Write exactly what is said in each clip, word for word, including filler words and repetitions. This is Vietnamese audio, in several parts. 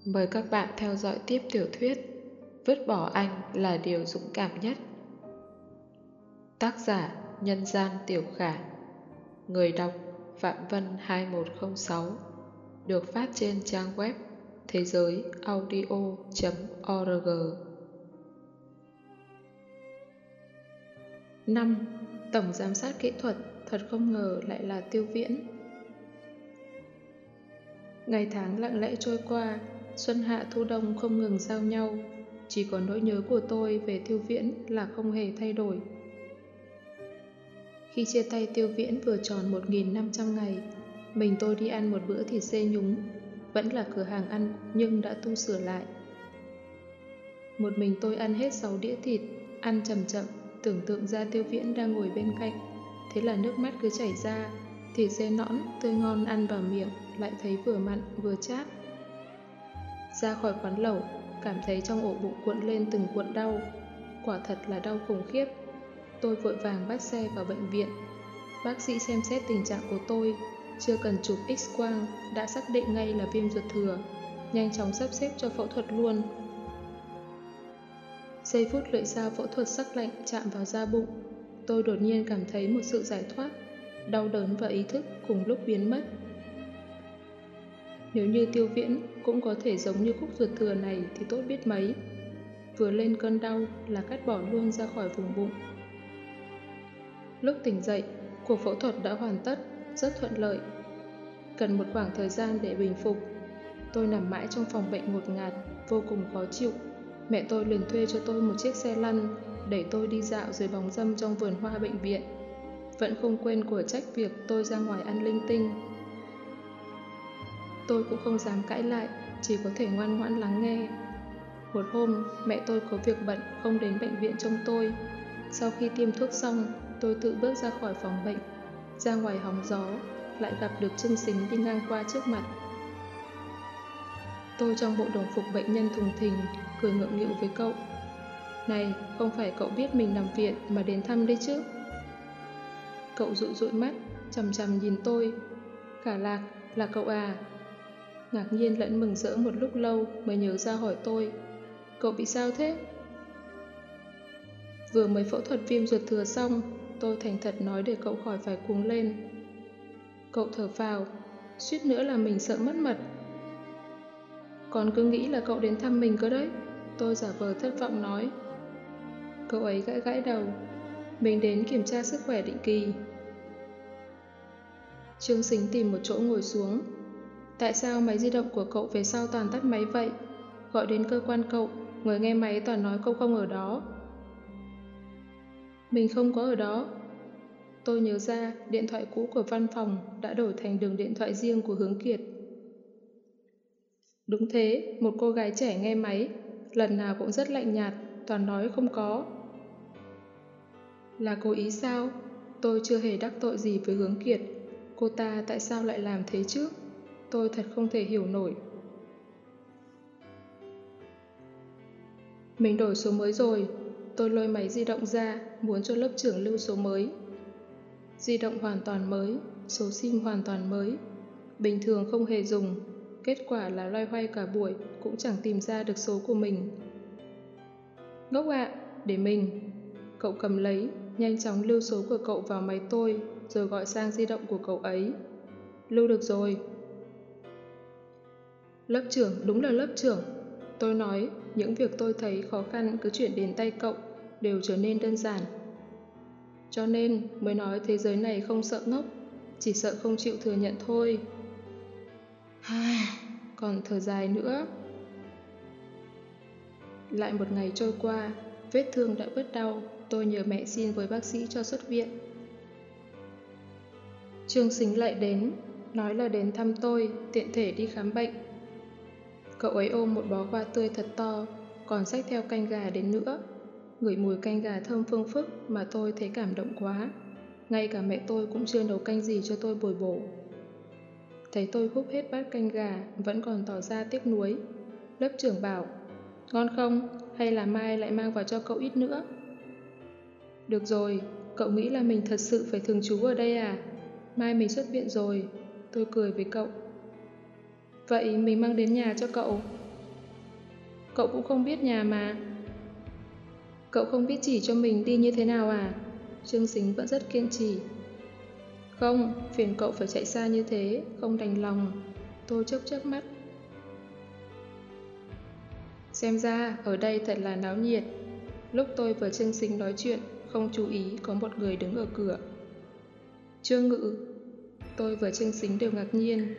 Mời các bạn theo dõi tiếp tiểu thuyết Vứt bỏ anh là điều dũng cảm nhất. Tác giả Nhân gian Tiểu Khả. Người đọc Phạm Vân hai một không sáu. Được phát trên trang web thế giới audio chấm org. năm. Tổng giám sát kỹ thuật thật không ngờ lại là Tiêu Viễn. Ngày tháng lặng lẽ trôi qua, xuân hạ thu đông không ngừng giao nhau. Chỉ có nỗi nhớ của tôi về Tiêu Viễn là không hề thay đổi. Khi chia tay Tiêu Viễn vừa tròn một nghìn năm trăm ngày, mình tôi đi ăn một bữa thịt dê nhúng. Vẫn là cửa hàng ăn nhưng đã tu sửa lại. Một mình tôi ăn hết sáu đĩa thịt, ăn chậm chậm, tưởng tượng ra Tiêu Viễn đang ngồi bên cạnh. Thế là nước mắt cứ chảy ra. Thịt dê nõn, tươi ngon ăn vào miệng, lại thấy vừa mặn vừa chát. Ra khỏi quán lẩu, cảm thấy trong ổ bụng cuộn lên từng cuộn đau. Quả thật là đau khủng khiếp. Tôi vội vàng bắt xe vào bệnh viện. Bác sĩ xem xét tình trạng của tôi, chưa cần chụp X-quang, đã xác định ngay là viêm ruột thừa, nhanh chóng sắp xếp cho phẫu thuật luôn. Giây phút lưỡi dao phẫu thuật sắc lạnh chạm vào da bụng, tôi đột nhiên cảm thấy một sự giải thoát, đau đớn và ý thức cùng lúc biến mất. Nếu như Tiêu Viễn cũng có thể giống như khúc ruột thừa này thì tốt biết mấy. Vừa lên cơn đau là cắt bỏ luôn ra khỏi vùng bụng. Lúc tỉnh dậy, cuộc phẫu thuật đã hoàn tất, rất thuận lợi. Cần một khoảng thời gian để bình phục. Tôi nằm mãi trong phòng bệnh ngột ngạt, vô cùng khó chịu. Mẹ tôi liền thuê cho tôi một chiếc xe lăn, để tôi đi dạo dưới bóng râm trong vườn hoa bệnh viện. Vẫn không quên của trách việc tôi ra ngoài ăn linh tinh. Tôi cũng không dám cãi lại, chỉ có thể ngoan ngoãn lắng nghe. Một hôm, mẹ tôi có việc bận không đến bệnh viện trông tôi. Sau khi tiêm thuốc xong, tôi tự bước ra khỏi phòng bệnh, ra ngoài hóng gió, lại gặp được Trương Sính đi ngang qua trước mặt. Tôi trong bộ đồng phục bệnh nhân thùng thình, cười ngượng nghịu với cậu. Này, không phải cậu biết mình nằm viện mà đến thăm đây chứ? Cậu dụi dụi mắt, chằm chằm nhìn tôi. Cả Lạc, là cậu à? Ngạc nhiên lẫn mừng rỡ một lúc lâu mới nhớ ra hỏi tôi. Cậu bị sao thế? Vừa mới phẫu thuật viêm ruột thừa xong, tôi thành thật nói để cậu khỏi phải cuống lên. Cậu thở phào, suýt nữa là mình sợ mất mật. Còn cứ nghĩ là cậu đến thăm mình cơ đấy. Tôi giả vờ thất vọng nói. Cậu ấy gãi gãi đầu. Mình đến kiểm tra sức khỏe định kỳ. Trương Sính tìm một chỗ ngồi xuống. Tại sao máy di động của cậu về sau toàn tắt máy vậy? Gọi đến cơ quan cậu, người nghe máy toàn nói cậu không ở đó. Mình không có ở đó. Tôi nhớ ra điện thoại cũ của văn phòng đã đổi thành đường điện thoại riêng của Hướng Kiệt. Đúng thế, một cô gái trẻ nghe máy, lần nào cũng rất lạnh nhạt, toàn nói không có. Là cố ý sao? Tôi chưa hề đắc tội gì với Hướng Kiệt. Cô ta tại sao lại làm thế chứ? Tôi thật không thể hiểu nổi. Mình đổi số mới rồi. Tôi lôi máy di động ra, muốn cho lớp trưởng lưu số mới. Di động hoàn toàn mới, số sim hoàn toàn mới. Bình thường không hề dùng. Kết quả là loay hoay cả buổi cũng chẳng tìm ra được số của mình. Ngốc ạ, để mình. Cậu cầm lấy, nhanh chóng lưu số của cậu vào máy tôi, rồi gọi sang di động của cậu ấy. Lưu được rồi. Lớp trưởng đúng là lớp trưởng. Tôi nói, những việc tôi thấy khó khăn cứ chuyển đến tay cậu, đều trở nên đơn giản. Cho nên mới nói thế giới này không sợ ngốc, chỉ sợ không chịu thừa nhận thôi. Còn thở dài nữa. Lại một ngày trôi qua, vết thương đã bớt đau, tôi nhờ mẹ xin với bác sĩ cho xuất viện. Trương Sính lại đến, nói là đến thăm tôi, tiện thể đi khám bệnh. Cậu ấy ôm một bó hoa tươi thật to, còn xách theo canh gà đến nữa. Ngửi mùi canh gà thơm phương phức mà tôi thấy cảm động quá. Ngay cả mẹ tôi cũng chưa nấu canh gì cho tôi bồi bổ. Thấy tôi húp hết bát canh gà, vẫn còn tỏ ra tiếc nuối. Lớp trưởng bảo, ngon không? Hay là mai lại mang vào cho cậu ít nữa? Được rồi, cậu nghĩ là mình thật sự phải thường trú ở đây à? Mai mình xuất viện rồi. Tôi cười với cậu. Vậy mình mang đến nhà cho cậu. Cậu cũng không biết nhà mà. Cậu không biết chỉ cho mình đi như thế nào à? Trương Sính vẫn rất kiên trì. Không, phiền cậu phải chạy xa như thế, không đành lòng. Tôi chớp chớp mắt. Xem ra, ở đây thật là náo nhiệt. Lúc tôi và Trương Sính nói chuyện, không chú ý có một người đứng ở cửa. Trương Ngự. Tôi và Trương Sính đều ngạc nhiên.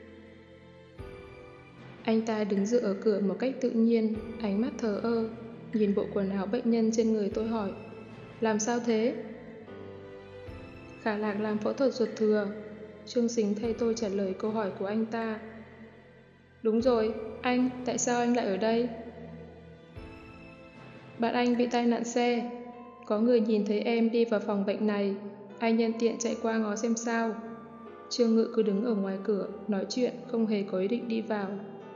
Anh ta đứng dựa ở cửa một cách tự nhiên, ánh mắt thờ ơ, nhìn bộ quần áo bệnh nhân trên người. Tôi hỏi, làm sao thế? Khả Lạc làm phẫu thuật ruột thừa. Trương Sính thay tôi trả lời câu hỏi của anh ta. Đúng rồi, anh, tại sao anh lại ở đây? Bạn anh bị tai nạn xe. Có người nhìn thấy em đi vào phòng bệnh này, anh nhân tiện chạy qua ngó xem sao. Trương Ngự cứ đứng ở ngoài cửa, nói chuyện, không hề có ý định đi vào.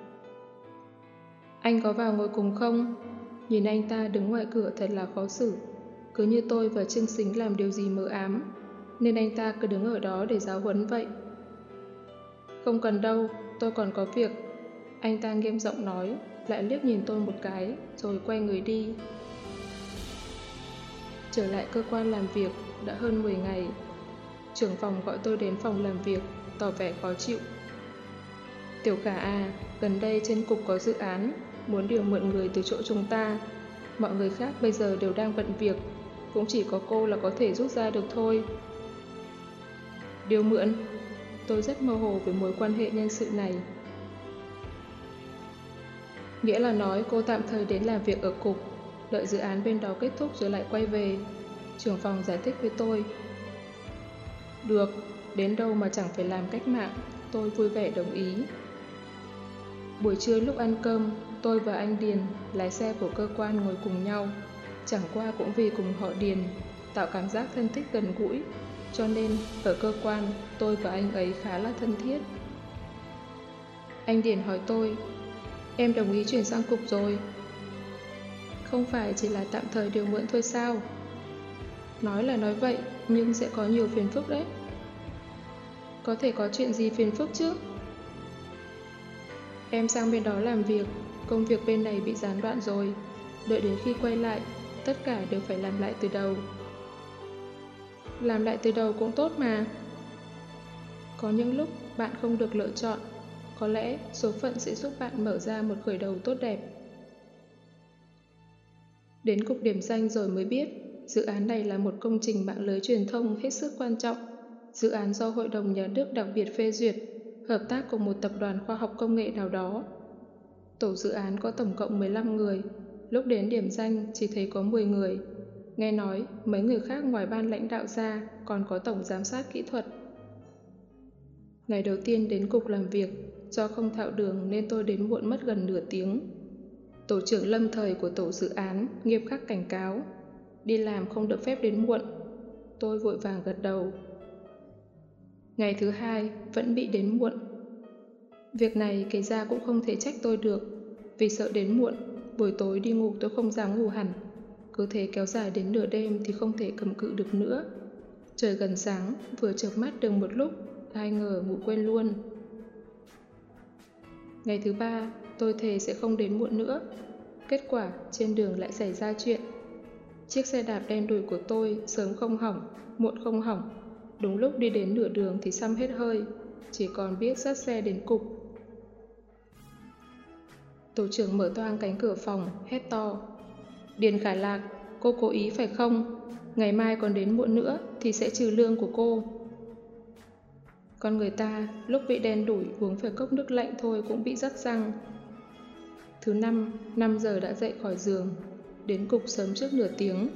Anh có vào ngồi cùng không? Nhìn anh ta đứng ngoài cửa thật là khó xử. Cứ như tôi và Trương Sính làm điều gì mờ ám, nên anh ta cứ đứng ở đó để giáo huấn vậy. Không cần đâu, tôi còn có việc. Anh ta nghiêm giọng nói, lại liếc nhìn tôi một cái, rồi quay người đi. Trở lại cơ quan làm việc, đã hơn mười ngày. Trưởng phòng gọi tôi đến phòng làm việc, tỏ vẻ khó chịu. Tiểu Khả à, gần đây trên cục có dự án, muốn điều mượn người từ chỗ chúng ta. Mọi người khác bây giờ đều đang bận việc, cũng chỉ có cô là có thể rút ra được thôi. Điều mượn? Tôi rất mơ hồ về mối quan hệ nhân sự này. Nghĩa là nói cô tạm thời đến làm việc ở cục, đợi dự án bên đó kết thúc rồi lại quay về. Trưởng phòng giải thích với tôi. Được, đến đâu mà chẳng phải làm cách mạng, tôi vui vẻ đồng ý. Buổi trưa lúc ăn cơm, tôi và anh Điền, lái xe của cơ quan ngồi cùng nhau. Chẳng qua cũng vì cùng họ Điền, tạo cảm giác thân thích gần gũi, cho nên ở cơ quan tôi và anh ấy khá là thân thiết. Anh Điền hỏi tôi, em đồng ý chuyển sang cục rồi. Không phải chỉ là tạm thời điều mượn thôi sao? Nói là nói vậy, nhưng sẽ có nhiều phiền phức đấy. Có thể có chuyện gì phiền phức chứ? Em sang bên đó làm việc, công việc bên này bị gián đoạn rồi. Đợi đến khi quay lại, tất cả đều phải làm lại từ đầu. Làm lại từ đầu cũng tốt mà. Có những lúc bạn không được lựa chọn, có lẽ số phận sẽ giúp bạn mở ra một khởi đầu tốt đẹp. Đến cục điểm danh rồi mới biết, dự án này là một công trình mạng lưới truyền thông hết sức quan trọng. Dự án do Hội đồng Nhà nước đặc biệt phê duyệt, hợp tác cùng một tập đoàn khoa học công nghệ nào đó. Tổ dự án có tổng cộng mười lăm người, lúc đến điểm danh chỉ thấy có mười người. Nghe nói, mấy người khác ngoài ban lãnh đạo ra còn có tổng giám sát kỹ thuật. Ngày đầu tiên đến cục làm việc, do không thạo đường nên tôi đến muộn mất gần nửa tiếng. Tổ trưởng lâm thời của tổ dự án nghiêm khắc cảnh cáo, đi làm không được phép đến muộn. Tôi vội vàng gật đầu. Ngày thứ hai vẫn bị đến muộn. Việc này kể ra cũng không thể trách tôi được, vì sợ đến muộn, buổi tối đi ngủ tôi không dám ngủ hẳn. Cứ thế kéo dài đến nửa đêm thì không thể cầm cự được nữa. Trời gần sáng, vừa chợp mắt được một lúc, ai ngờ ngủ quên luôn. Ngày thứ ba, tôi thề sẽ không đến muộn nữa. Kết quả, trên đường lại xảy ra chuyện. Chiếc xe đạp đen đủi của tôi sớm không hỏng, muộn không hỏng. Đúng lúc đi đến nửa đường thì xăm hết hơi, chỉ còn biết dắt xe đến cục. Tổ trưởng mở toang cánh cửa phòng, hét to. Điền Khả Lạc, cô cố ý phải không? Ngày mai còn đến muộn nữa thì sẽ trừ lương của cô. Con người ta lúc bị đen đủi uống phải cốc nước lạnh thôi cũng bị rắt răng. Thứ năm, năm giờ đã dậy khỏi giường, đến cục sớm trước nửa tiếng.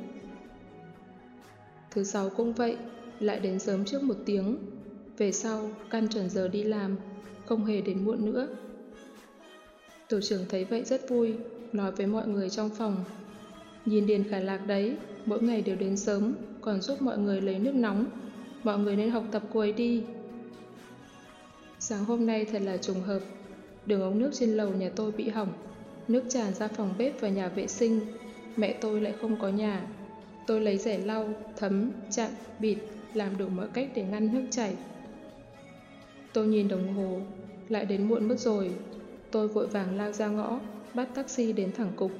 Thứ sáu cũng vậy, lại đến sớm trước một tiếng. Về sau, căn chuẩn giờ đi làm, không hề đến muộn nữa. Tổ trưởng thấy vậy rất vui, nói với mọi người trong phòng. Nhìn Điền Khả Lạc đấy, mỗi ngày đều đến sớm, còn giúp mọi người lấy nước nóng. Mọi người nên học tập cô ấy đi. Sáng hôm nay thật là trùng hợp. Đường ống nước trên lầu nhà tôi bị hỏng. Nước tràn ra phòng bếp và nhà vệ sinh. Mẹ tôi lại không có nhà. Tôi lấy rẻ lau, thấm, chặn, bịt, làm đủ mọi cách để ngăn nước chảy. Tôi nhìn đồng hồ, lại đến muộn mất rồi. Tôi vội vàng lao ra ngõ, bắt taxi đến thẳng cục.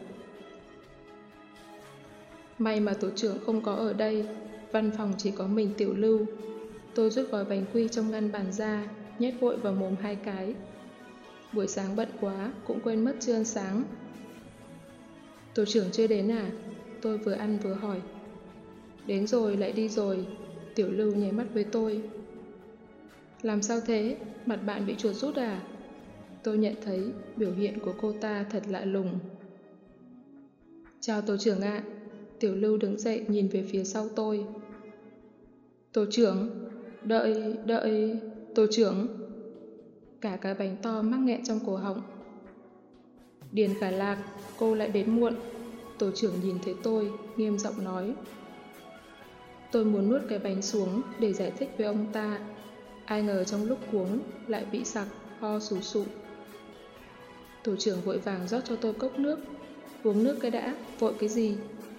May mà tổ trưởng không có ở đây, văn phòng chỉ có mình Tiểu Lưu. Tôi rút gói bánh quy trong ngăn bàn ra, nhét vội vào mồm hai cái. Buổi sáng bận quá, cũng quên mất chưa ăn sáng. Tổ trưởng chưa đến à? Tôi vừa ăn vừa hỏi. Đến rồi, lại đi rồi. Tiểu Lưu nháy mắt với tôi. Làm sao thế? Mặt bạn bị chuột rút à? Tôi nhận thấy biểu hiện của cô ta thật lạ lùng. Chào tổ trưởng ạ. Tiểu Lưu đứng dậy nhìn về phía sau tôi. Tổ trưởng, đợi, đợi, tổ trưởng. Cả cái bánh to mắc nghẹn trong cổ họng. Điền Khả Lạc, cô lại đến muộn. Tổ trưởng nhìn thấy tôi, nghiêm giọng nói. Tôi muốn nuốt cái bánh xuống để giải thích với ông ta. Ai ngờ trong lúc cuống lại bị sặc, ho sù sụ. Tổ trưởng vội vàng rót cho tôi cốc nước. Uống nước cái đã, vội cái gì?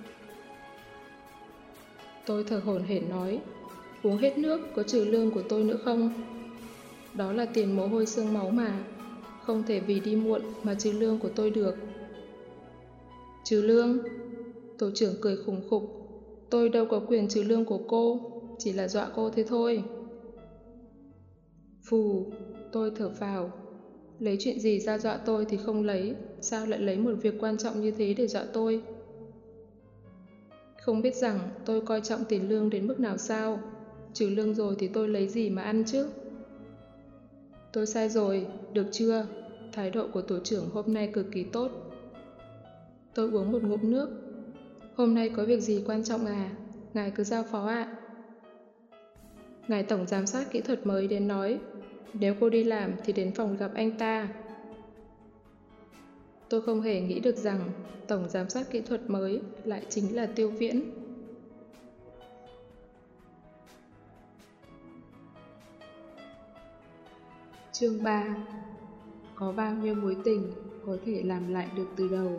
Tôi thở hổn hển nói. Uống hết nước có trừ lương của tôi nữa không? Đó là tiền mồ hôi xương máu mà. Không thể vì đi muộn mà trừ lương của tôi được. Trừ lương? Tổ trưởng cười khủng khục. Tôi đâu có quyền trừ lương của cô, chỉ là dọa cô thế thôi. Phù, tôi thở phào. Lấy chuyện gì ra dọa tôi thì không lấy, sao lại lấy một việc quan trọng như thế để dọa tôi? Không biết rằng tôi coi trọng tiền lương đến mức nào sao? Trừ lương rồi thì tôi lấy gì mà ăn chứ? Tôi sai rồi, được chưa? Thái độ của tổ trưởng hôm nay cực kỳ tốt. Tôi uống một ngụm nước. Hôm nay có việc gì quan trọng à? Ngài cứ giao phó ạ. Ngài tổng giám sát kỹ thuật mới đến nói, nếu cô đi làm thì đến phòng gặp anh ta. Tôi không hề nghĩ được rằng tổng giám sát kỹ thuật mới lại chính là Tiêu Viễn. Chương ba. Có bao nhiêu mối tình có thể làm lại được từ đầu?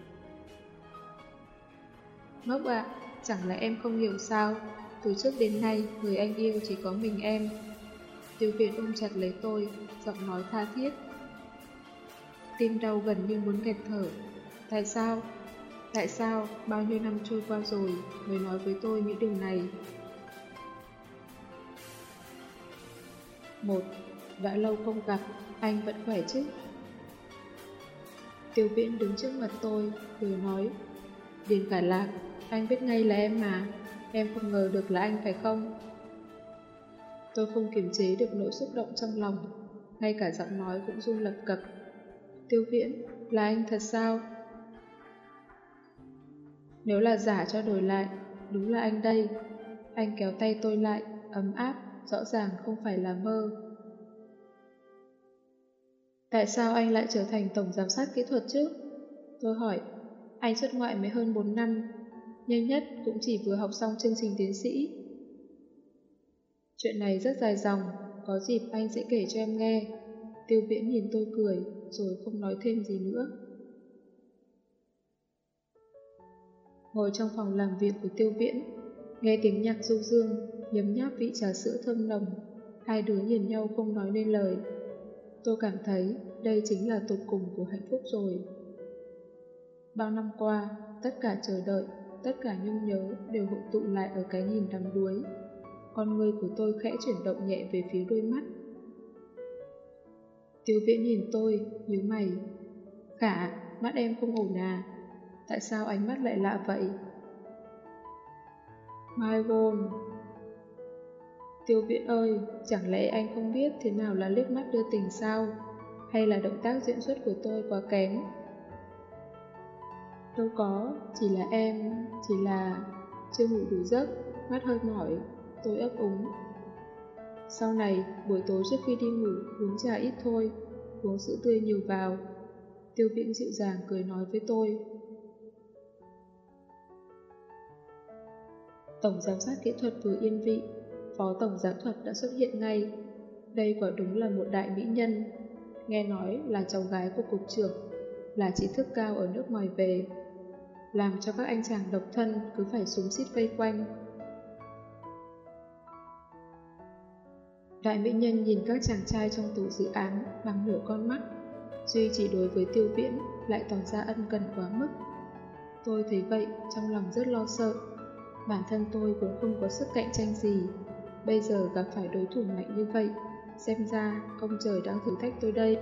Ngốc ạ, à, chẳng lẽ em không hiểu sao? Từ trước đến nay, người anh yêu chỉ có mình em. Tiêu Viễn ôm chặt lấy tôi, giọng nói tha thiết. Tim đau gần như muốn nghẹt thở. Tại sao? Tại sao bao nhiêu năm trôi qua rồi mới nói với tôi những điều này? Một, đã lâu không gặp, anh vẫn khỏe chứ? Tiêu Viễn đứng trước mặt tôi, rồi nói. Điền Khả Lạc, anh biết ngay là em mà. Em không ngờ được là anh phải không? Tôi không kiềm chế được nỗi xúc động trong lòng, ngay cả giọng nói cũng run lập cập. Tiêu Viễn, là anh thật sao? Nếu là giả cho đổi lại, đúng là anh đây. Anh kéo tay tôi lại, ấm áp, rõ ràng không phải là mơ. Tại sao anh lại trở thành tổng giám sát kỹ thuật chứ? Tôi hỏi, anh xuất ngoại mới hơn bốn năm, nhanh nhất cũng chỉ vừa học xong chương trình tiến sĩ. Chuyện này rất dài dòng, có dịp anh sẽ kể cho em nghe. Tiêu Viễn nhìn tôi cười, rồi không nói thêm gì nữa. Ngồi trong phòng làm việc của Tiêu Viễn, nghe tiếng nhạc du dương, nhấm nháp vị trà sữa thơm nồng, hai đứa nhìn nhau không nói nên lời. Tôi cảm thấy đây chính là tột cùng của hạnh phúc rồi. Bao năm qua, tất cả chờ đợi, tất cả nhung nhớ đều hội tụ lại ở cái nhìn đắm đuối. Con người của tôi khẽ chuyển động nhẹ về phía đôi mắt. Tiêu Viễn nhìn tôi, nhíu mày. Khả, mắt em không ổn à? Tại sao ánh mắt lại lạ vậy? My God. Tiêu Viễn ơi, chẳng lẽ anh không biết thế nào là liếc mắt đưa tình sao? Hay là động tác diễn xuất của tôi quá kém? Đâu có, chỉ là em, chỉ là chưa ngủ đủ giấc, mắt hơi mỏi, tôi ấp úng. Sau này, buổi tối trước khi đi ngủ, uống trà ít thôi, uống sữa tươi nhiều vào. Tiêu Viễn dịu dàng cười nói với tôi. Tổng giám sát kỹ thuật vừa yên vị, phó tổng giám thuật đã xuất hiện ngay. Đây quả đúng là một đại mỹ nhân. Nghe nói là cháu gái của cục trưởng, là trí thức cao ở nước ngoài về, làm cho các anh chàng độc thân cứ phải xúm xít vây quanh. Đại mỹ nhân nhìn các chàng trai trong tổ dự án bằng nửa con mắt, Duy chỉ đối với Tiêu Viễn lại tỏ ra ân cần quá mức. Tôi thấy vậy, trong lòng rất lo sợ. Bản thân tôi vốn không có sức cạnh tranh gì, bây giờ gặp phải đối thủ mạnh như vậy, xem ra ông trời đang thử thách tôi đây.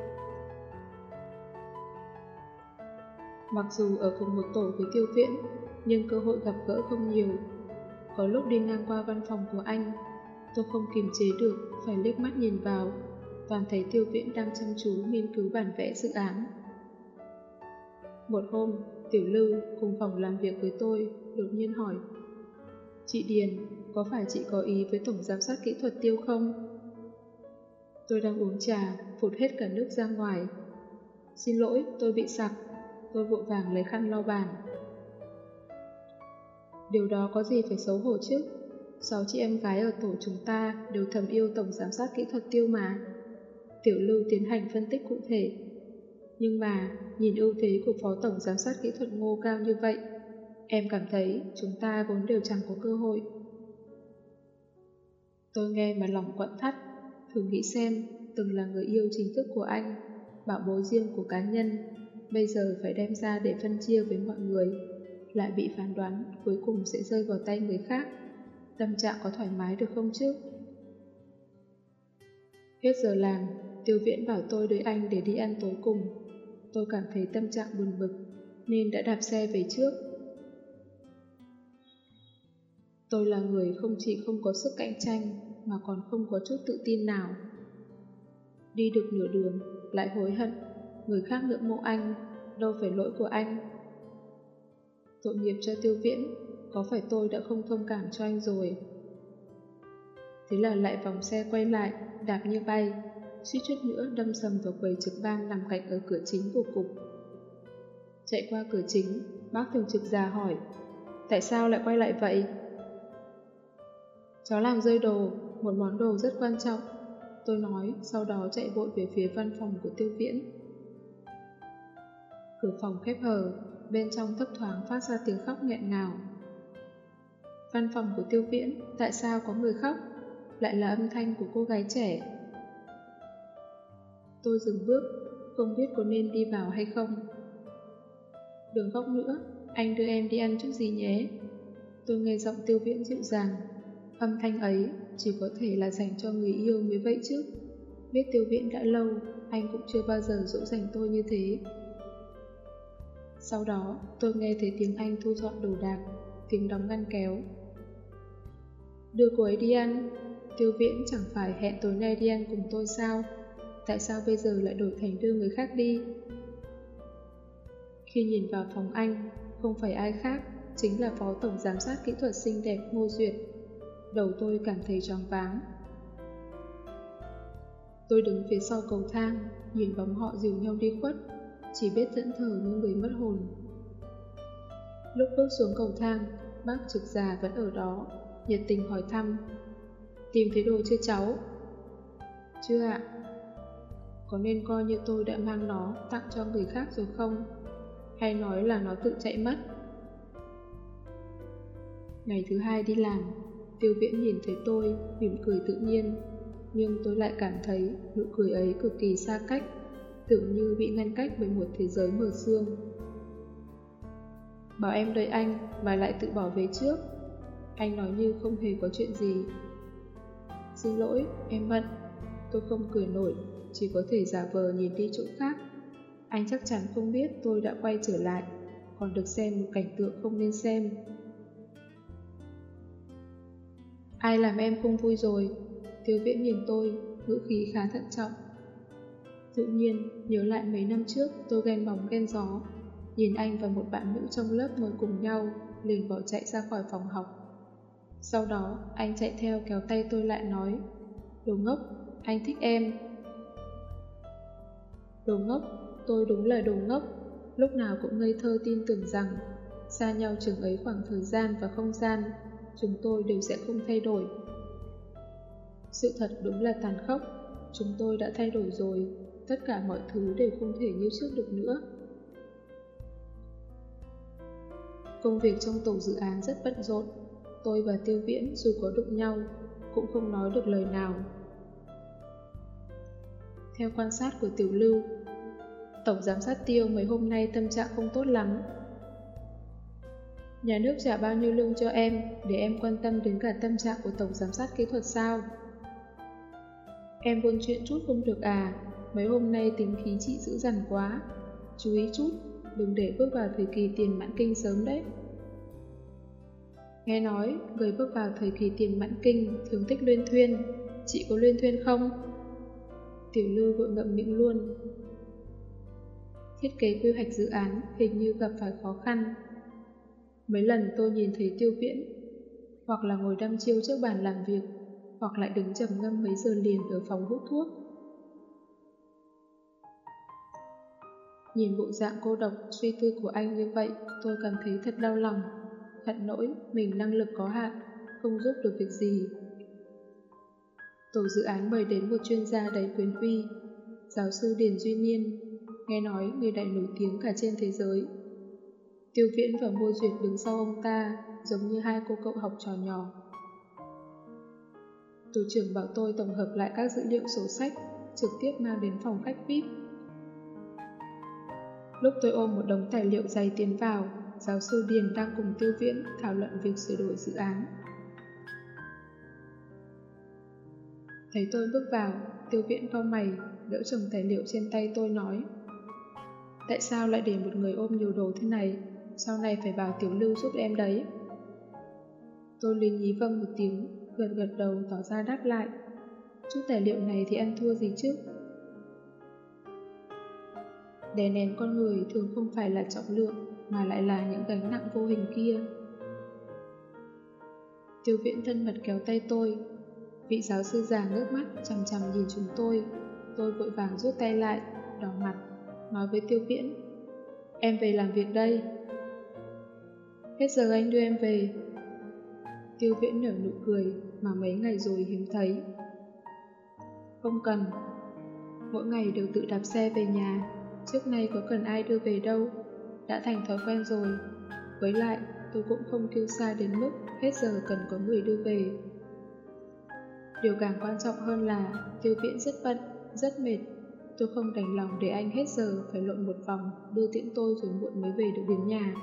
Mặc dù ở cùng một tổ với Tiêu Viễn, nhưng cơ hội gặp gỡ không nhiều. Có lúc đi ngang qua văn phòng của anh, tôi không kiềm chế được, phải liếc mắt nhìn vào, toàn thấy Tiêu Viễn đang chăm chú nghiên cứu bản vẽ dự án. Một hôm, Tiểu Lưu cùng phòng làm việc với tôi đột nhiên hỏi: "Chị Điền, có phải chị có ý với tổng giám sát kỹ thuật Tiêu không?" Tôi đang uống trà, phụt hết cả nước ra ngoài. "Xin lỗi, tôi bị sặc." Tôi vội vàng lấy khăn lau bàn. "Điều đó có gì phải xấu hổ chứ? Sáu chị em gái ở tổ chúng ta đều thầm yêu tổng giám sát kỹ thuật Tiêu mà." Tiểu Lưu tiến hành phân tích cụ thể. "Nhưng mà, nhìn ưu thế của phó tổng giám sát kỹ thuật Ngô cao như vậy, em cảm thấy chúng ta vốn đều chẳng có cơ hội." Tôi nghe mà lòng quặn thắt, thử nghĩ xem, từng là người yêu chính thức của anh, bảo bối riêng của cá nhân, bây giờ phải đem ra để phân chia với mọi người, lại bị phán đoán, cuối cùng sẽ rơi vào tay người khác. Tâm trạng có thoải mái được không chứ? Hết giờ làm, Tiêu Viễn bảo tôi đợi anh để đi ăn tối cùng. Tôi cảm thấy tâm trạng buồn bực, nên đã đạp xe về trước. Tôi là người không chỉ không có sức cạnh tranh, mà còn không có chút tự tin nào. Đi được nửa đường, lại hối hận, người khác ngưỡng mộ anh, đâu phải lỗi của anh. Tội nghiệp cho Tiêu Viễn, có phải tôi đã không thông cảm cho anh rồi? Thế là lại vòng xe quay lại, đạp như bay, suýt chút nữa đâm sầm vào quầy trực ban nằm cạnh ở cửa chính của cục. Chạy qua cửa chính, bác thường trực già hỏi: "Tại sao lại quay lại vậy?" "Cháu làm rơi đồ, một món đồ rất quan trọng," tôi nói, sau đó chạy vội về phía văn phòng của Tiêu Viễn. Cửa phòng khép hờ, bên trong thấp thoáng phát ra tiếng khóc nghẹn ngào. Văn phòng của Tiêu Viễn, tại sao có người khóc? Lại là âm thanh của cô gái trẻ. Tôi dừng bước, không biết có nên đi vào hay không. "Đừng khóc nữa, anh đưa em đi ăn chút gì nhé." Tôi nghe giọng Tiêu Viễn dịu dàng. Âm thanh ấy chỉ có thể là dành cho người yêu mới vậy chứ. Biết Tiêu Viễn đã lâu, anh cũng chưa bao giờ dỗ dành tôi như thế. Sau đó, tôi nghe thấy tiếng anh thu dọn đồ đạc, tiếng đóng ngăn kéo. "Đưa cô ấy đi ăn." Tiêu Viễn chẳng phải hẹn tối nay đi ăn cùng tôi sao? Tại sao bây giờ lại đổi thành đưa người khác đi? Khi nhìn vào phòng anh, không phải ai khác, chính là phó tổng giám sát kỹ thuật xinh đẹp Ngô Duyệt. Đầu tôi cảm thấy choáng váng. Tôi đứng phía sau cầu thang, nhìn bóng họ dìu nhau đi khuất, chỉ biết thẫn thờ như người mất hồn. Lúc bước xuống cầu thang, bác trực già vẫn ở đó, nhiệt tình hỏi thăm: "Tìm thấy đồ chưa cháu?" "Chưa ạ." "Có nên coi như tôi đã mang nó tặng cho người khác rồi không? Hay nói là nó tự chạy mất?" Ngày thứ hai đi làm, Tiêu Viễn nhìn thấy tôi, mỉm cười tự nhiên, nhưng tôi lại cảm thấy nụ cười ấy cực kỳ xa cách, tưởng như bị ngăn cách bởi một thế giới mờ sương. "Bảo em đợi anh mà lại tự bỏ về trước." Anh nói như không hề có chuyện gì. "Xin lỗi, em bận." Tôi không cười nổi, chỉ có thể giả vờ nhìn đi chỗ khác. Anh chắc chắn không biết tôi đã quay trở lại, còn được xem một cảnh tượng không nên xem. "Ai làm em không vui rồi?" Tiêu Viễn nhìn tôi, ngữ khí khá thận trọng. Tự nhiên, nhớ lại mấy năm trước tôi ghen bóng ghen gió, nhìn anh và một bạn nữ trong lớp ngồi cùng nhau, liền bỏ chạy ra khỏi phòng học. Sau đó, anh chạy theo kéo tay tôi lại nói: "Đồ ngốc, anh thích em." Đồ ngốc, tôi đúng là đồ ngốc, lúc nào cũng ngây thơ tin tưởng rằng xa nhau chừng ấy khoảng thời gian và không gian, chúng tôi đều sẽ không thay đổi. Sự thật đúng là tàn khốc, chúng tôi đã thay đổi rồi, tất cả mọi thứ đều không thể như trước được nữa. Công việc trong tổ dự án rất bận rộn, tôi và Tiêu Viễn dù có đụng nhau, cũng không nói được lời nào. Theo quan sát của Tiểu Lưu, Tổng giám sát Tiêu mấy hôm nay tâm trạng không tốt lắm. Nhà nước trả bao nhiêu lương cho em để em quan tâm đến cả tâm trạng của Tổng giám sát kỹ thuật sao? Em buôn chuyện chút không được à? Mấy hôm nay tính khí chị dữ dằn quá. Chú ý chút, đừng để bước vào thời kỳ tiền mãn kinh sớm đấy. Nghe nói, người bước vào thời kỳ tiền mãn kinh thường thích luyên thuyên. Chị có luyên thuyên không? Tiểu Lưu vội ngậm miệng luôn. Thiết kế quy hoạch dự án hình như gặp phải khó khăn. Mấy lần tôi nhìn thấy Tiêu Viễn, hoặc là ngồi đăm chiêu trước bàn làm việc, hoặc lại đứng trầm ngâm mấy giờ liền ở phòng hút thuốc. Nhìn bộ dạng cô độc, suy tư của anh như vậy, tôi cảm thấy thật đau lòng. Hận nỗi mình năng lực có hạn, không giúp được việc gì. Tổ dự án mời đến một chuyên gia đầy quyền uy, giáo sư Điền Duy Niên, nghe nói người đại nổi tiếng cả trên thế giới. Tiêu Viễn và Ngô Duyệt đứng sau ông ta, giống như hai cô cậu học trò nhỏ. Tổ trưởng bảo tôi tổng hợp lại các dữ liệu sổ sách, trực tiếp mang đến phòng khách vi ai pi. Lúc tôi ôm một đống tài liệu dày tiến vào, giáo sư Điền đang cùng Tiêu Viễn thảo luận việc sửa đổi dự án. Thấy tôi bước vào, Tiêu Viễn cau mày, đỡ chồng tài liệu trên tay tôi nói: tại sao lại để một người ôm nhiều đồ thế này? Sau này phải bảo Tiểu Lưu giúp em đấy. Tôi lý nhí vâng một tiếng, gật gật đầu tỏ ra đáp lại. Chút tài liệu này thì ăn thua gì chứ? Đè nén con người thường không phải là trọng lượng, mà lại là những gánh nặng vô hình kia. Tiêu Viễn thân mật kéo tay tôi. Vị giáo sư già ngước mắt chằm chằm nhìn chúng tôi. Tôi vội vàng rút tay lại, đỏ mặt, nói với Tiêu Viễn: em về làm việc đây. Hết giờ anh đưa em về. Tiêu Viễn nở nụ cười mà mấy ngày rồi hiếm thấy. Không cần. Mỗi ngày đều tự đạp xe về nhà, trước nay có cần ai đưa về đâu, đã thành thói quen rồi. Với lại, tôi cũng không kêu xa đến mức hết giờ cần có người đưa về. Điều càng quan trọng hơn là Tiêu Viễn rất bận, rất mệt. Tôi không đành lòng để anh hết giờ phải lộn một vòng đưa tiễn tôi rồi muộn mới về được đến nhà.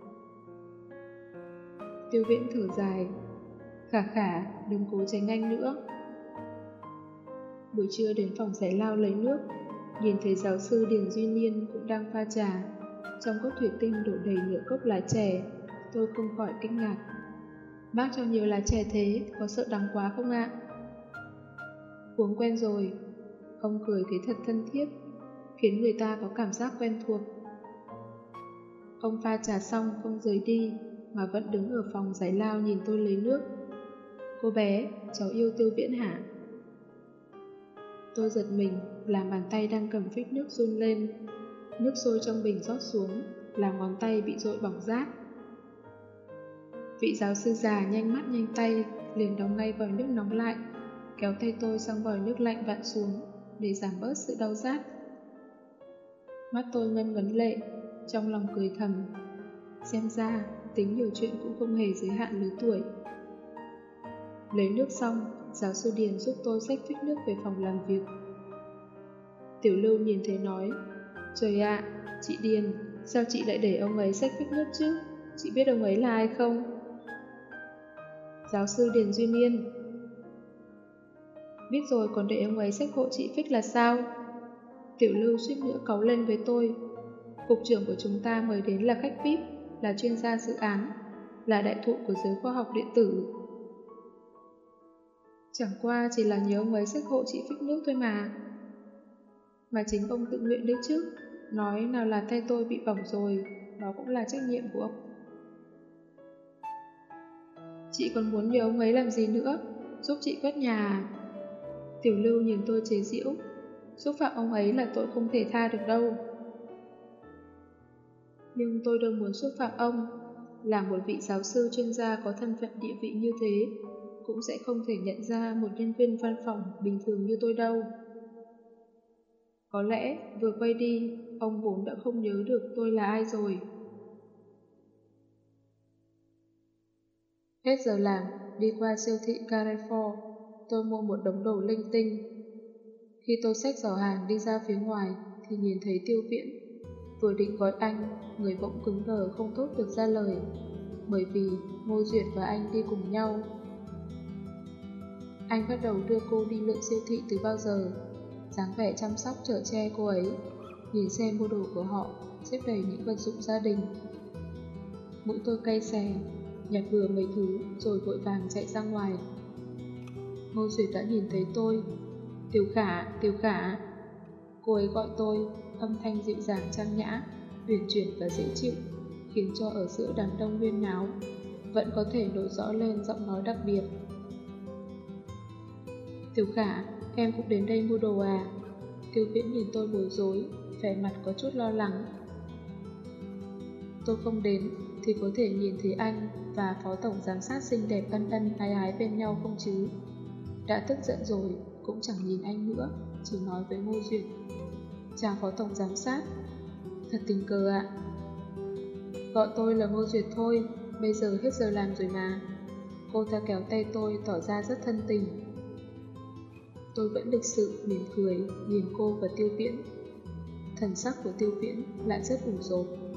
Tiêu Viễn thở dài: Khả khả, đừng cố tránh anh nữa. Buổi trưa đến phòng giải lao lấy nước, nhìn thấy giáo sư Điền Duy Niên cũng đang pha trà. Trong cốc thủy tinh đổ đầy nửa cốc lá chè, tôi không khỏi kinh ngạc. Bác cho nhiều lá chè thế, có sợ đắng quá không ạ? Uống quen rồi. Ông cười thấy thật thân thiết, khiến người ta có cảm giác quen thuộc. Ông pha trà xong không rời đi, mà vẫn đứng ở phòng giải lao nhìn tôi lấy nước. Cô bé, cháu yêu Tiêu Viễn hả? Tôi giật mình, làm bàn tay đang cầm phích nước run lên. Nước sôi trong bình rót xuống, làm ngón tay bị dội bỏng rát. Vị giáo sư già nhanh mắt nhanh tay, liền đóng ngay vòi nước nóng lại, kéo tay tôi sang vòi nước lạnh vặn xuống, để giảm bớt sự đau rát. Mắt tôi ngân ngấn lệ, trong lòng cười thầm. Xem ra, tính nhiều chuyện cũng không hề giới hạn lứa tuổi. Lấy nước xong, giáo sư Điền giúp tôi xách phích nước về phòng làm việc. Tiểu Lưu nhìn thấy nói: Trời ạ, chị Điền, sao chị lại để ông ấy xách phích nước chứ? Chị biết ông ấy là ai không? Giáo sư Điền Duy Niên. Biết rồi còn để ông ấy xách hộ chị phích là sao? Tiểu Lưu suýt nữa cáu lên với tôi. Cục trưởng của chúng ta mời đến là khách vi ai pi, là chuyên gia dự án, là đại thụ của giới khoa học điện tử. Chẳng qua chỉ là nhớ ông ấy xách hộ chị phích nước thôi mà. Mà chính ông tự nguyện đấy chứ. Nói nào là tay tôi bị bỏng rồi, đó cũng là trách nhiệm của ông. Chị còn muốn nhờ ông ấy làm gì nữa? Giúp chị quét nhà à? Tiểu Lưu nhìn tôi chế giễu. Xúc phạm ông ấy là tội không thể tha được đâu. Nhưng tôi đâu muốn xúc phạm ông. Là một vị giáo sư chuyên gia có thân phận địa vị như thế, cũng sẽ không thể nhận ra một nhân viên văn phòng bình thường như tôi đâu. Có lẽ vừa quay đi, ông vốn đã không nhớ được tôi là ai rồi. Hết giờ làm, đi qua siêu thị Carrefour, tôi mua một đống đồ linh tinh. Khi tôi xách giỏ hàng đi ra phía ngoài, thì nhìn thấy Tiêu Viễn. Vừa định gọi anh, người bỗng cứng đờ không thốt được ra lời, bởi vì Ngô Duyệt và anh đi cùng nhau. Anh bắt đầu đưa cô đi lượn siêu thị từ bao giờ, dáng vẻ chăm sóc chở che cô ấy, nhìn xem mua đồ của họ xếp đầy những vật dụng gia đình. Mũi tôi cay xè, nhặt bừa mấy thứ rồi vội vàng chạy ra ngoài. Ngô Duyệt đã nhìn thấy tôi. Tiểu Khả, Tiểu Khả. Cô ấy gọi tôi, âm thanh dịu dàng trang nhã, uyển chuyển và dễ chịu, khiến cho ở giữa đám đông huyên náo vẫn có thể nổi rõ lên giọng nói đặc biệt. Tiểu Khả, em cũng đến đây mua đồ à? Tiêu Viễn nhìn tôi bối rối, vẻ mặt có chút lo lắng. Tôi không đến thì có thể nhìn thấy anh và phó tổng giám sát xinh đẹp ân ân ái ái bên nhau không chứ? Đã tức giận rồi cũng chẳng nhìn anh nữa, chỉ nói với Ngô Duyệt. Chào phó tổng giám sát. Thật tình cờ ạ. Gọi tôi là Ngô Duyệt thôi, bây giờ hết giờ làm rồi mà. Cô ta kéo tay tôi tỏ ra rất thân tình. Tôi vẫn lịch sự mỉm cười nhìn cô và Tiêu Viễn. Thần sắc của Tiêu Viễn lại rất ủ rột.